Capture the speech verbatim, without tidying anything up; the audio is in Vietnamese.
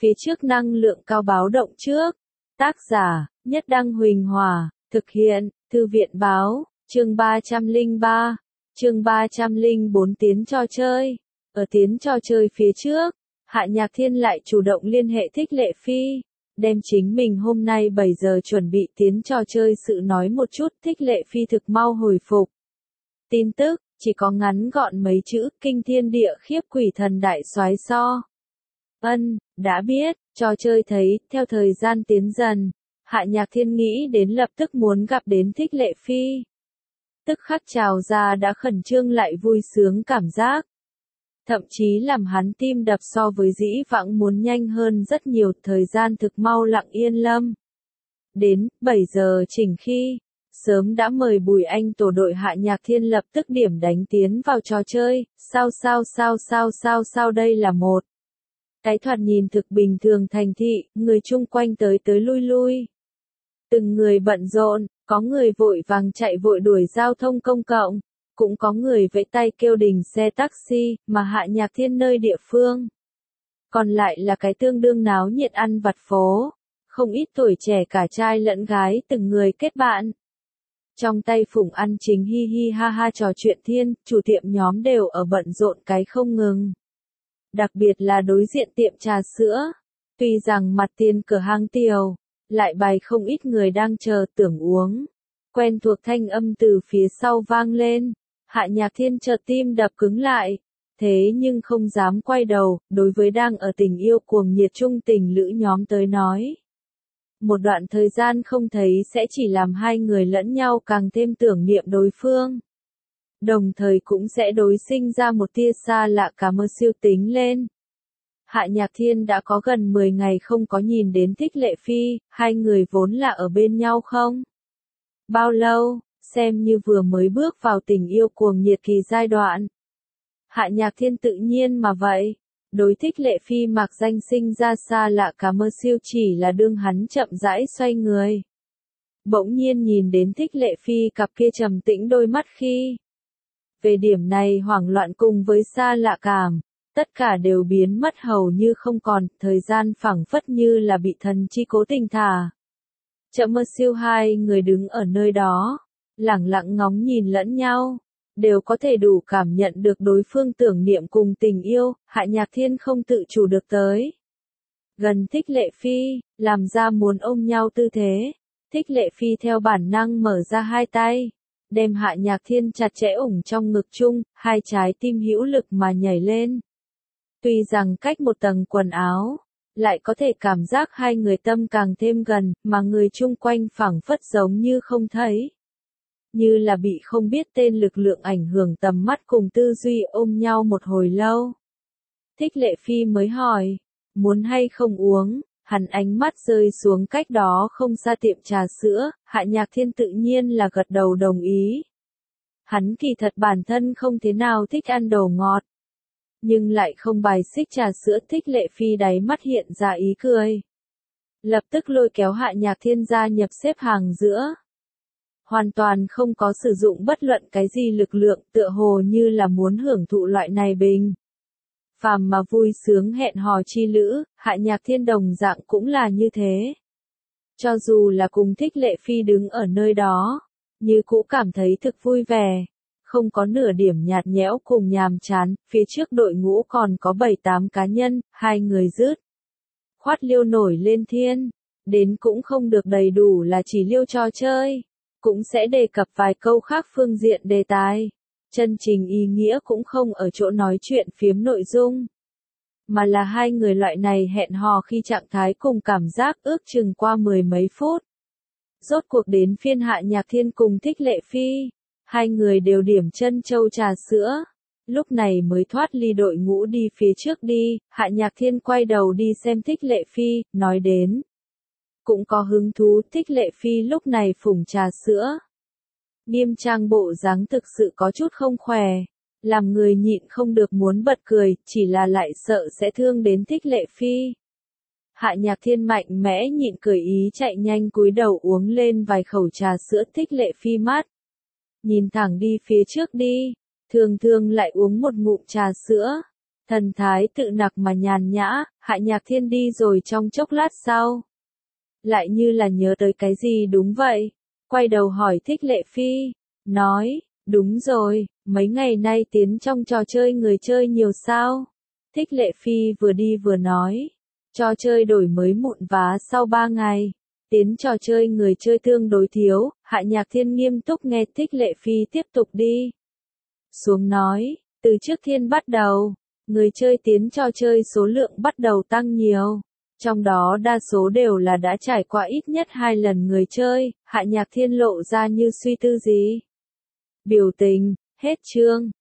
phía trước năng lượng cao báo động trước. Tác giả, Nhất Đăng Huỳnh Hòa, thực hiện, Thư viện Báo, chương ba trăm lẻ ba, chương ba trăm lẻ bốn tiến trò chơi. Ở tiến trò chơi phía trước, Hạ Nhạc Thiên lại chủ động liên hệ Thích Lệ Phi, đem chính mình hôm nay bảy giờ chuẩn bị tiến trò chơi sự nói một chút. Thích Lệ Phi thực mau hồi phục. Tin tức, chỉ có ngắn gọn mấy chữ, kinh thiên địa khiếp quỷ thần đại soái so. Ân, đã biết, trò chơi thấy, theo thời gian tiến dần, Hạ Nhạc Thiên nghĩ đến lập tức muốn gặp đến Thích Lệ Phi. Tức khắc trào ra đã khẩn trương lại vui sướng cảm giác. Thậm chí làm hắn tim đập so với dĩ vãng muốn nhanh hơn rất nhiều, thời gian thực mau lặng yên lâm. Đến, bảy giờ chỉnh khi, sớm đã mời Bùi Anh tổ đội. Hạ Nhạc Thiên lập tức điểm đánh tiến vào trò chơi, sao sao sao sao sao sao đây là một. Cái thoạt nhìn thực bình thường thành thị, người chung quanh tới tới lui lui. Từng người bận rộn, có người vội vàng chạy vội đuổi giao thông công cộng, cũng có người vẫy tay kêu đình xe taxi, mà Hạ Nhạc Thiên nơi địa phương. Còn lại là cái tương đương náo nhiệt ăn vặt phố, không ít tuổi trẻ cả trai lẫn gái từng người kết bạn. Trong tay phủng ăn chính hi hi ha ha trò chuyện thiên, chủ tiệm nhóm đều ở bận rộn cái không ngừng. Đặc biệt là đối diện tiệm trà sữa, tuy rằng mặt tiền cửa hàng tiều, lại bày không ít người đang chờ tưởng uống. Quen thuộc thanh âm từ phía sau vang lên, Hạ Nhạc Thiên chợt tim đập cứng lại, thế nhưng không dám quay đầu. Đối với đang ở tình yêu cuồng nhiệt chung tình lữ nhóm tới nói, một đoạn thời gian không thấy sẽ chỉ làm hai người lẫn nhau càng thêm tưởng niệm đối phương. Đồng thời cũng sẽ đối sinh ra một tia xa lạ cả mơ siêu tính lên. Hạ Nhạc Thiên đã có gần mười ngày không có nhìn đến Thích Lệ Phi, hai người vốn là ở bên nhau không bao lâu, xem như vừa mới bước vào tình yêu cuồng nhiệt kỳ giai đoạn. Hạ Nhạc Thiên tự nhiên mà vậy, đối Thích Lệ Phi mặc danh sinh ra xa lạ cả mơ siêu chỉ là đương hắn chậm rãi xoay người. Bỗng nhiên nhìn đến Thích Lệ Phi cặp kia trầm tĩnh đôi mắt khi. Về điểm này hoảng loạn cùng với xa lạ cảm, tất cả đều biến mất hầu như không còn, thời gian phảng phất như là bị thần chi cố tình thả. Chậm mơ siêu hai người đứng ở nơi đó, lẳng lặng ngóng nhìn lẫn nhau, đều có thể đủ cảm nhận được đối phương tưởng niệm cùng tình yêu. Hạ Nhạc Thiên không tự chủ được tới gần Thích Lệ Phi, làm ra muốn ôm nhau tư thế. Thích Lệ Phi theo bản năng mở ra hai tay, đem Hạ Nhạc Thiên chặt chẽ ủng trong ngực chung, hai trái tim hữu lực mà nhảy lên. Tuy rằng cách một tầng quần áo, lại có thể cảm giác hai người tâm càng thêm gần, mà người chung quanh phảng phất giống như không thấy. Như là bị không biết tên lực lượng ảnh hưởng tầm mắt cùng tư duy, ôm nhau một hồi lâu. Thích Lệ Phi mới hỏi, muốn hay không uống, hắn ánh mắt rơi xuống cách đó không xa tiệm trà sữa. Hạ Nhạc Thiên tự nhiên là gật đầu đồng ý. Hắn kỳ thật bản thân không thế nào thích ăn đồ ngọt, nhưng lại không bài xích trà sữa. Thích Lệ Phi đáy mắt hiện ra ý cười, lập tức lôi kéo Hạ Nhạc Thiên gia nhập xếp hàng giữa. Hoàn toàn không có sử dụng bất luận cái gì lực lượng, tựa hồ như là muốn hưởng thụ loại này bình phàm mà vui sướng hẹn hò chi lữ. Hạ Nhạc Thiên đồng dạng cũng là như thế. Cho dù là cùng Thích Lệ Phi đứng ở nơi đó, như cũ cảm thấy thực vui vẻ, không có nửa điểm nhạt nhẽo cùng nhàm chán. Phía trước đội ngũ còn có bảy tám cá nhân, hai người dứt khoát liêu nổi lên thiên, đến cũng không được đầy đủ là chỉ liêu trò chơi, cũng sẽ đề cập vài câu khác phương diện đề tài. Chân chính ý nghĩa cũng không ở chỗ nói chuyện phiếm nội dung, mà là hai người loại này hẹn hò khi trạng thái cùng cảm giác ước chừng qua mười mấy phút. Rốt cuộc đến phiên Hạ Nhạc Thiên cùng Thích Lệ Phi, hai người đều điểm chân châu trà sữa, lúc này mới thoát ly đội ngũ đi phía trước đi. Hạ Nhạc Thiên quay đầu đi xem Thích Lệ Phi, nói đến cũng có hứng thú. Thích Lệ Phi lúc này phủng trà sữa, nghiêm trang bộ dáng thực sự có chút không khỏe, làm người nhịn không được muốn bật cười, chỉ là lại sợ sẽ thương đến Thích Lệ Phi. Hạ Nhạc Thiên mạnh mẽ nhịn cười ý chạy nhanh cúi đầu uống lên vài khẩu trà sữa. Thích Lệ Phi mắt nhìn thẳng đi phía trước đi, thường thường lại uống một ngụm trà sữa, Thần thái tự nặc mà nhàn nhã, Hạ Nhạc Thiên đi rồi trong chốc lát sau. Lại như là nhớ tới cái gì đúng vậy. Quay đầu hỏi Thích Lệ Phi. Nói, đúng rồi, mấy ngày nay tiến trong trò chơi người chơi nhiều sao? Thích Lệ Phi vừa đi vừa nói. Trò chơi đổi mới mụn vá sau ba ngày. Tiến trò chơi người chơi tương đối thiếu, Hạ Nhạc Thiên nghiêm túc nghe Thích Lệ Phi tiếp tục đi. Xuống nói, từ trước thiên bắt đầu, người chơi tiến trò chơi số lượng bắt đầu tăng nhiều. Trong đó đa số đều là đã trải qua ít nhất hai lần người chơi, Hạ Nhạc Thiên lộ ra như suy tư gì. Biểu tình, hết chương.